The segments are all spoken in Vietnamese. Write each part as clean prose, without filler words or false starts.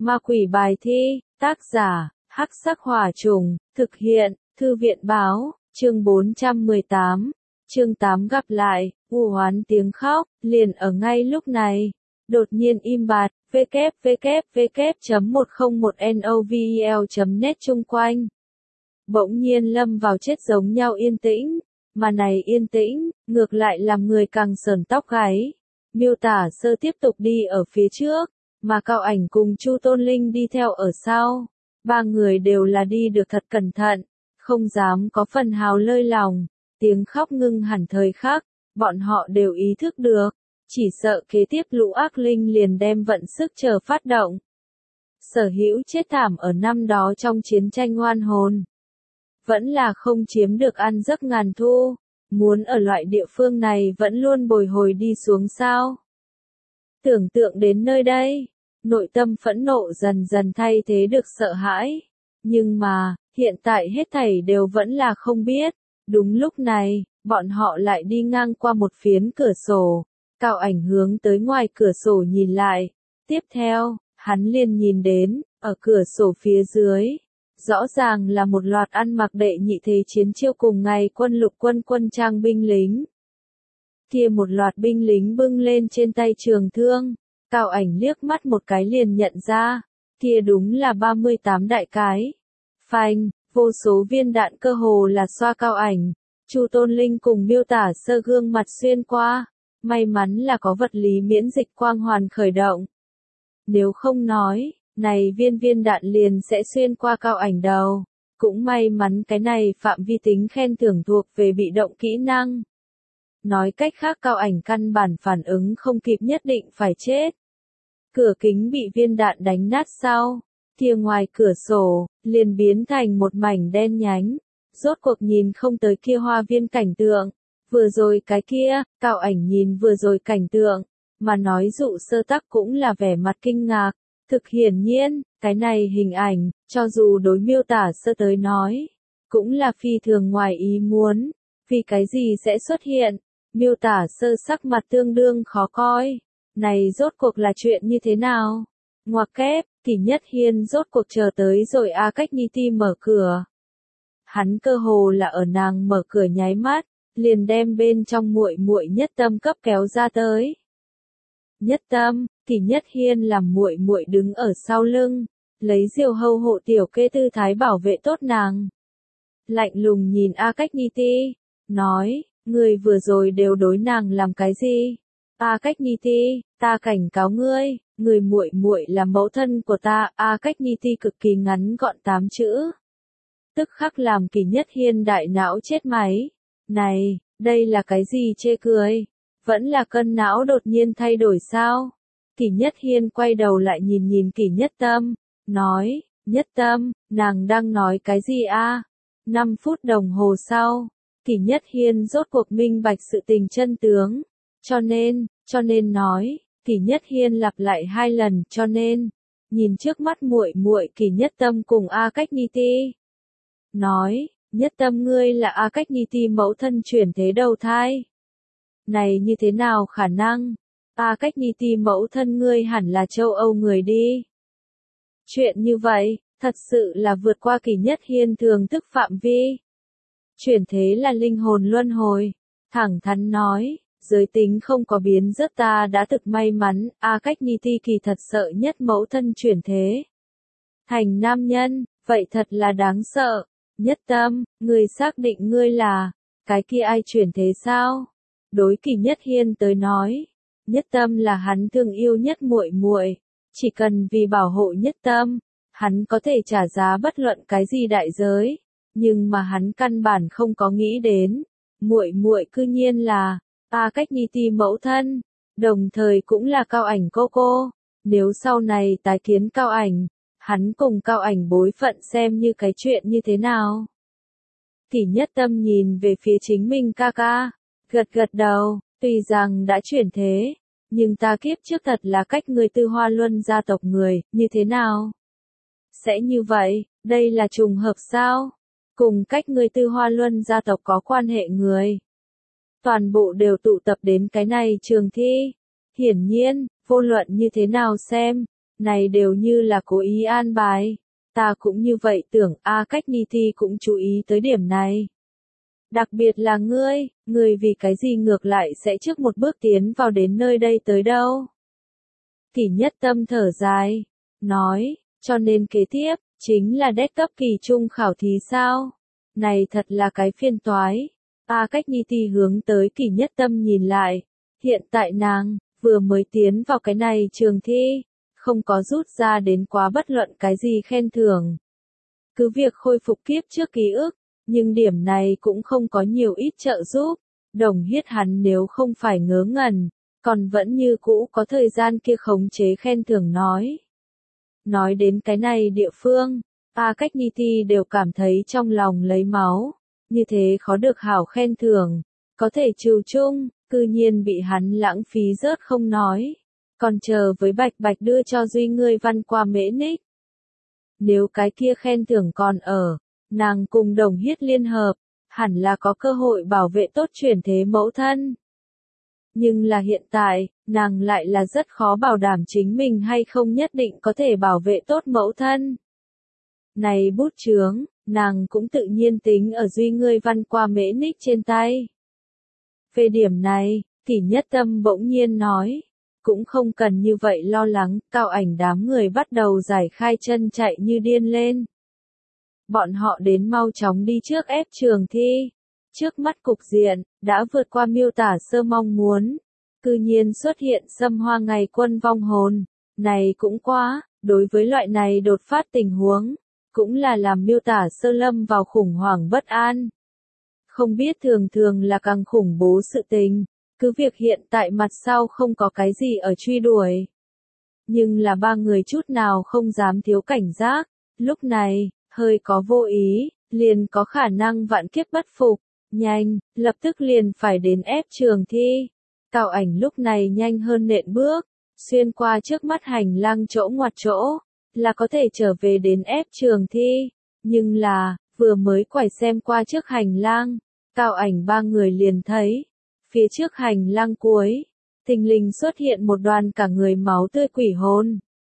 Ma quỷ bài thi, tác giả, Hắc Sắc Hỏa Trùng, thực hiện, Thư viện báo, chương 418, chương 8 gặp lại, u hoán tiếng khóc, liền ở ngay lúc này. Đột nhiên im bặt, www.101novel.net chung quanh. Bỗng nhiên lâm vào chết giống nhau yên tĩnh, mà này yên tĩnh, ngược lại làm người càng sởn tóc gáy. Miêu Tả Sơ tiếp tục đi ở phía trước, mà Cao Ảnh cùng Chu Tôn Linh đi theo ở sau. Ba người đều là đi được thật cẩn thận, không dám có phần hào lơi lòng. Tiếng khóc ngưng hẳn thời khắc, bọn họ đều ý thức được, chỉ sợ kế tiếp lũ ác linh liền đem vận sức chờ phát động. Sở hữu chết thảm ở năm đó trong chiến tranh oan hồn, vẫn là không chiếm được ăn giấc ngàn thu, muốn ở loại địa phương này vẫn luôn bồi hồi đi xuống sao. Tưởng tượng đến nơi đây, nội tâm phẫn nộ dần dần thay thế được sợ hãi. Nhưng mà, hiện tại hết thảy đều vẫn là không biết. Đúng lúc này, bọn họ lại đi ngang qua một phiến cửa sổ. Cao Ảnh hướng tới ngoài cửa sổ nhìn lại. Tiếp theo, hắn liền nhìn đến, ở cửa sổ phía dưới, rõ ràng là một loạt ăn mặc đệ nhị thế chiến chiêu cùng ngày quân lục quân trang binh lính. Kia một loạt binh lính bưng lên trên tay trường thương. Cao Ảnh liếc mắt một cái liền nhận ra, kia đúng là 38 đại cái. Phanh, vô số viên đạn cơ hồ là xoa Cao Ảnh. Chu Tôn Linh cùng Miêu Tả Sơ gương mặt xuyên qua, may mắn là có vật lý miễn dịch quang hoàn khởi động. Nếu không nói, này viên đạn liền sẽ xuyên qua Cao Ảnh đầu. Cũng may mắn cái này phạm vi tính khen thưởng thuộc về bị động kỹ năng. Nói cách khác Cao Ảnh căn bản phản ứng không kịp nhất định phải chết. Cửa kính bị viên đạn đánh nát sau, kia ngoài cửa sổ, liền biến thành một mảnh đen nhánh. Rốt cuộc nhìn không tới kia hoa viên cảnh tượng. Vừa rồi cái kia, Cao Ảnh nhìn vừa rồi cảnh tượng, mà nói dụ sơ tắc cũng là vẻ mặt kinh ngạc. Thực hiển nhiên, cái này hình ảnh, cho dù đối Miêu Tả Sơ tới nói, cũng là phi thường ngoài ý muốn. Vì cái gì sẽ xuất hiện? Miêu Tả Sơ sắc mặt tương đương khó coi. Này rốt cuộc là chuyện như thế nào? Ngoặc kép, Kỷ Nhất Hiên rốt cuộc chờ tới rồi A Cách Nhi Ti mở cửa. Hắn cơ hồ là ở nàng mở cửa nháy mắt, liền đem bên trong muội muội Nhất Tâm cấp kéo ra tới. Nhất Tâm, Kỷ Nhất Hiên làm muội muội đứng ở sau lưng, lấy diều hâu hộ tiểu kê tư thái bảo vệ tốt nàng. Lạnh lùng nhìn A Cách Nhi Ti, nói, người vừa rồi đều đối nàng làm cái gì? A Cách Nhi Ti, ta cảnh cáo ngươi, người muội muội là mẫu thân của ta. A Cách Nhi Ti cực kỳ ngắn gọn 8 chữ. Tức khắc làm Kỷ Nhất Hiên đại não chết máy. Này, đây là cái gì chê cười? Vẫn là cân não đột nhiên thay đổi sao? Kỷ Nhất Hiên quay đầu lại nhìn Kỷ Nhất Tâm, nói, Nhất Tâm, nàng đang nói cái gì a? 5 phút đồng hồ sau, Kỷ Nhất Hiên rốt cuộc minh bạch sự tình chân tướng. Cho nên nói, Kỷ Nhất Hiên lặp lại 2 lần, cho nên, nhìn trước mắt muội muội Kỷ Nhất Tâm cùng A Cách Nhi Ti. Nói, Nhất Tâm ngươi là A Cách Nhi Ti mẫu thân chuyển thế đầu thai. Này như thế nào khả năng? A Cách Nhi Ti mẫu thân ngươi hẳn là châu Âu người đi. Chuyện như vậy, thật sự là vượt qua Kỷ Nhất Hiên thường thức phạm vi. Chuyển thế là linh hồn luân hồi. Thẳng thắn nói, giới tính không có biến rất ta đã thực may mắn. A Cách Nhi Ti kỳ thật sợ nhất mẫu thân chuyển thế thành nam nhân, vậy thật là đáng sợ. Nhất Tâm, ngươi xác định ngươi là cái kia ai chuyển thế sao? Đối Kỷ Nhất Hiên tới nói, Nhất Tâm là hắn thương yêu nhất muội muội, chỉ cần vì bảo hộ Nhất Tâm, hắn có thể trả giá bất luận cái gì đại giới, nhưng mà hắn căn bản không có nghĩ đến, muội muội cư nhiên là A Cách Nhi Ti mẫu thân, đồng thời cũng là Cao Ảnh cô. Nếu sau này tái kiến Cao Ảnh, hắn cùng Cao Ảnh bối phận xem như cái chuyện như thế nào? Kỷ Nhất Tâm nhìn về phía chính mình ca ca, gật đầu, tuy rằng đã chuyển thế, nhưng ta kiếp trước thật là cách người Tư Hoa Luân gia tộc người, như thế nào? Sẽ như vậy, đây là trùng hợp sao? Cùng cách người Tư Hoa Luân gia tộc có quan hệ người. Toàn bộ đều tụ tập đến cái này trường thi. Hiển nhiên, vô luận như thế nào xem, này đều như là cố ý an bài. Ta cũng như vậy tưởng, A Cách Ni Thi cũng chú ý tới điểm này. Đặc biệt là ngươi vì cái gì ngược lại sẽ trước một bước tiến vào đến nơi đây tới đâu. Kỷ Nhất Tâm thở dài, nói, cho nên kế tiếp, chính là đét cấp kỳ trung khảo thí sao? Này thật là cái phiền toái. A Cách Ni Thi hướng tới Kỷ Nhất Tâm nhìn lại, hiện tại nàng, vừa mới tiến vào cái này trường thi, không có rút ra đến quá bất luận cái gì khen thưởng. Cứ việc khôi phục kiếp trước ký ức, nhưng điểm này cũng không có nhiều ít trợ giúp. Đồng Hiết hắn nếu không phải ngớ ngẩn, còn vẫn như cũ có thời gian kia khống chế khen thưởng nói. Nói đến cái này địa phương, A Cách Ni Thi đều cảm thấy trong lòng lấy máu, như thế khó được hảo khen thưởng, có thể trừ chung, cư nhiên bị hắn lãng phí rớt không nói, còn chờ với bạch bạch đưa cho Duy ngươi văn qua Mễ Ních. Nếu cái kia khen thưởng còn ở, nàng cùng Đồng Hiết liên hợp, hẳn là có cơ hội bảo vệ tốt chuyển thế mẫu thân. Nhưng là hiện tại, nàng lại là rất khó bảo đảm chính mình hay không nhất định có thể bảo vệ tốt mẫu thân. Này bút chướng, nàng cũng tự nhiên tính ở Duy ngươi văn qua Mễ Ních trên tay. Về điểm này, Kỷ Nhất Tâm bỗng nhiên nói, cũng không cần như vậy lo lắng, Cao Ảnh đám người bắt đầu giải khai chân chạy như điên lên. Bọn họ đến mau chóng đi trước ép trường thi. Trước mắt cục diện, đã vượt qua miêu tả sơ mong muốn. Cư nhiên xuất hiện xâm hoa ngày quân vong hồn. Này cũng quá, đối với loại này đột phát tình huống, cũng là làm miêu tả sơ lâm vào khủng hoảng bất an. Không biết thường thường là càng khủng bố sự tình, cứ việc hiện tại mặt sau không có cái gì ở truy đuổi. Nhưng là ba người chút nào không dám thiếu cảnh giác, lúc này, hơi có vô ý, liền có khả năng vạn kiếp bất phục, nhanh, lập tức liền phải đến ép trường thi. Cao Ảnh lúc này nhanh hơn nện bước, xuyên qua trước mắt hành lang chỗ ngoặt chỗ, là có thể trở về đến ép trường thi. Nhưng là, vừa mới quay xem qua trước hành lang, Cao Ảnh ba người liền thấy, phía trước hành lang cuối, thình lình xuất hiện một đoàn cả người máu tươi quỷ hồn.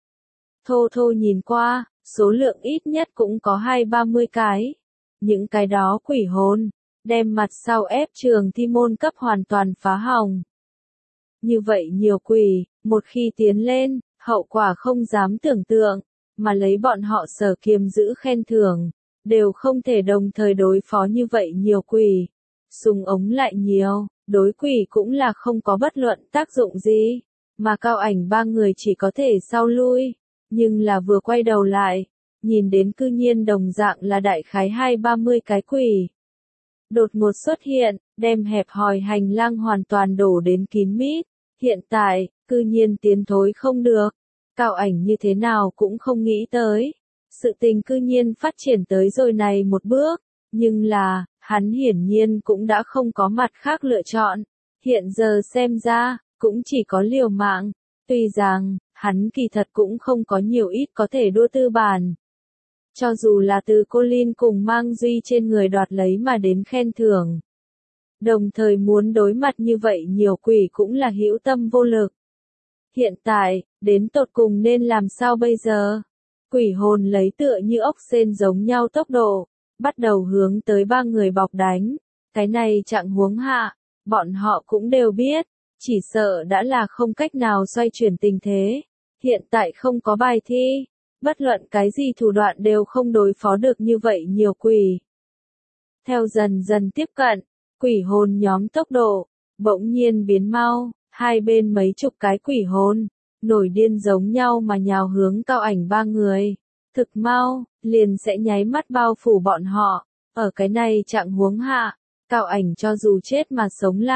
Thô thô nhìn qua, số lượng ít nhất cũng có 20-30 cái. Những cái đó quỷ hồn, đem mặt sau ép trường thi môn cấp hoàn toàn phá hỏng. Như vậy nhiều quỷ, một khi tiến lên, hậu quả không dám tưởng tượng, mà lấy bọn họ sở kiềm giữ khen thưởng, đều không thể đồng thời đối phó như vậy nhiều quỷ. Súng ống lại nhiều, đối quỷ cũng là không có bất luận tác dụng gì, mà Cao Ảnh ba người chỉ có thể sau lui, nhưng là vừa quay đầu lại, nhìn đến cư nhiên đồng dạng là đại khái 20-30 cái quỷ. Đột ngột xuất hiện, đem hẹp hòi hành lang hoàn toàn đổ đến kín mít, hiện tại, cư nhiên tiến thối không được. Cao Ảnh như thế nào cũng không nghĩ tới, sự tình cư nhiên phát triển tới rồi này một bước, nhưng là, hắn hiển nhiên cũng đã không có mặt khác lựa chọn, hiện giờ xem ra, cũng chỉ có liều mạng, tuy rằng, hắn kỳ thật cũng không có nhiều ít có thể đua tư bản. Cho dù là từ cô Linh cùng Mang Duy trên người đoạt lấy mà đến khen thưởng. Đồng thời muốn đối mặt như vậy nhiều quỷ cũng là hữu tâm vô lực. Hiện tại, đến tột cùng nên làm sao bây giờ? Quỷ hồn lấy tựa như ốc sên giống nhau tốc độ, bắt đầu hướng tới ba người bọc đánh. Cái này trạng huống hạ, bọn họ cũng đều biết, chỉ sợ đã là không cách nào xoay chuyển tình thế. Hiện tại không có bài thi, bất luận cái gì thủ đoạn đều không đối phó được như vậy nhiều quỷ. Theo dần dần tiếp cận, quỷ hồn nhóm tốc độ, bỗng nhiên biến mau, hai bên mấy chục cái quỷ hồn, nổi điên giống nhau mà nhào hướng Cao Ảnh ba người. Thực mau, liền sẽ nháy mắt bao phủ bọn họ, ở cái này trạng huống hạ, Cao Ảnh cho dù chết mà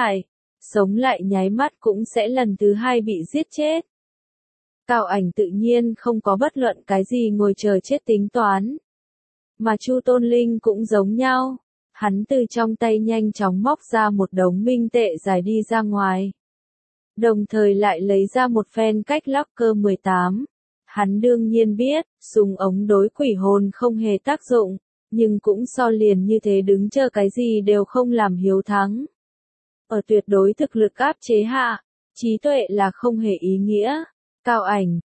sống lại nháy mắt cũng sẽ lần thứ hai bị giết chết. Cao Ảnh tự nhiên không có bất luận cái gì ngồi chờ chết tính toán. Mà Chu Tôn Linh cũng giống nhau, hắn từ trong tay nhanh chóng móc ra một đống minh tệ giải đi ra ngoài. Đồng thời lại lấy ra một phen cách locker 18. Hắn đương nhiên biết, súng ống đối quỷ hồn không hề tác dụng, nhưng cũng so liền như thế đứng chờ cái gì đều không làm hiếu thắng. Ở tuyệt đối thực lực áp chế hạ, trí tuệ là không hề ý nghĩa. Cao Ảnh,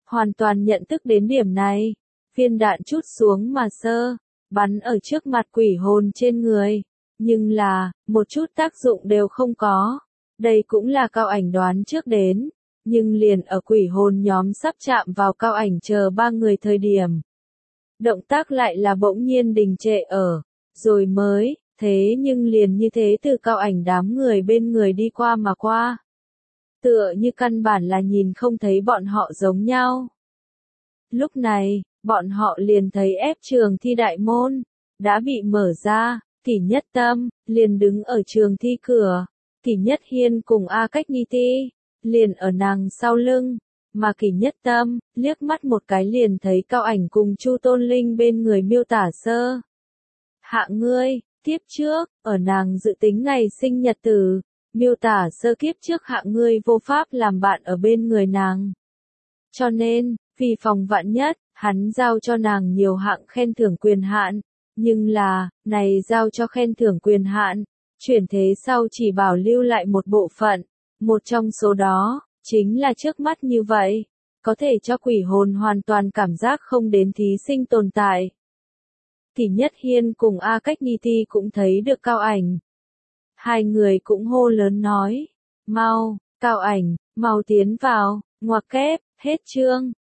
hoàn toàn nhận thức đến điểm này. Viên đạn trút xuống mà bắn ở trước mặt quỷ hồn trên người. Nhưng là, một chút tác dụng đều không có. Đây cũng là Cao Ảnh đoán trước đến. Nhưng liền ở quỷ hồn nhóm sắp chạm vào Cao Ảnh chờ ba người thời điểm. Động tác lại là bỗng nhiên đình trệ ở. Rồi mới, thế nhưng liền như thế từ Cao Ảnh đám người bên người đi qua mà qua. Tựa như căn bản là nhìn không thấy bọn họ giống nhau. Lúc này, bọn họ liền thấy ép trường thi đại môn, đã bị mở ra, Kỷ Nhất Tâm, liền đứng ở trường thi cửa, Kỷ Nhất Hiên cùng A Cách Ni Ti, liền ở nàng sau lưng, mà Kỷ Nhất Tâm, liếc mắt một cái liền thấy Cao Ảnh cùng Chu Tôn Linh bên người Miêu Tả Sơ. Hạ ngươi, tiếp trước, ở nàng dự tính ngày sinh nhật tử, Miêu Tả Sơ kiếp trước hạ ngươi vô pháp làm bạn ở bên người nàng. Cho nên, vì phòng vạn nhất, hắn giao cho nàng nhiều hạng khen thưởng quyền hạn, nhưng là, này giao cho khen thưởng quyền hạn, chuyển thế sau chỉ bảo lưu lại một bộ phận, một trong số đó, chính là trước mắt như vậy, có thể cho quỷ hồn hoàn toàn cảm giác không đến thí sinh tồn tại. Kỷ Nhất Hiên cùng A Cách Ni Ti cũng thấy được Cao Ảnh. Hai người cũng hô lớn nói, mau, Cao Ảnh, mau tiến vào, ngoặc kép, hết chương.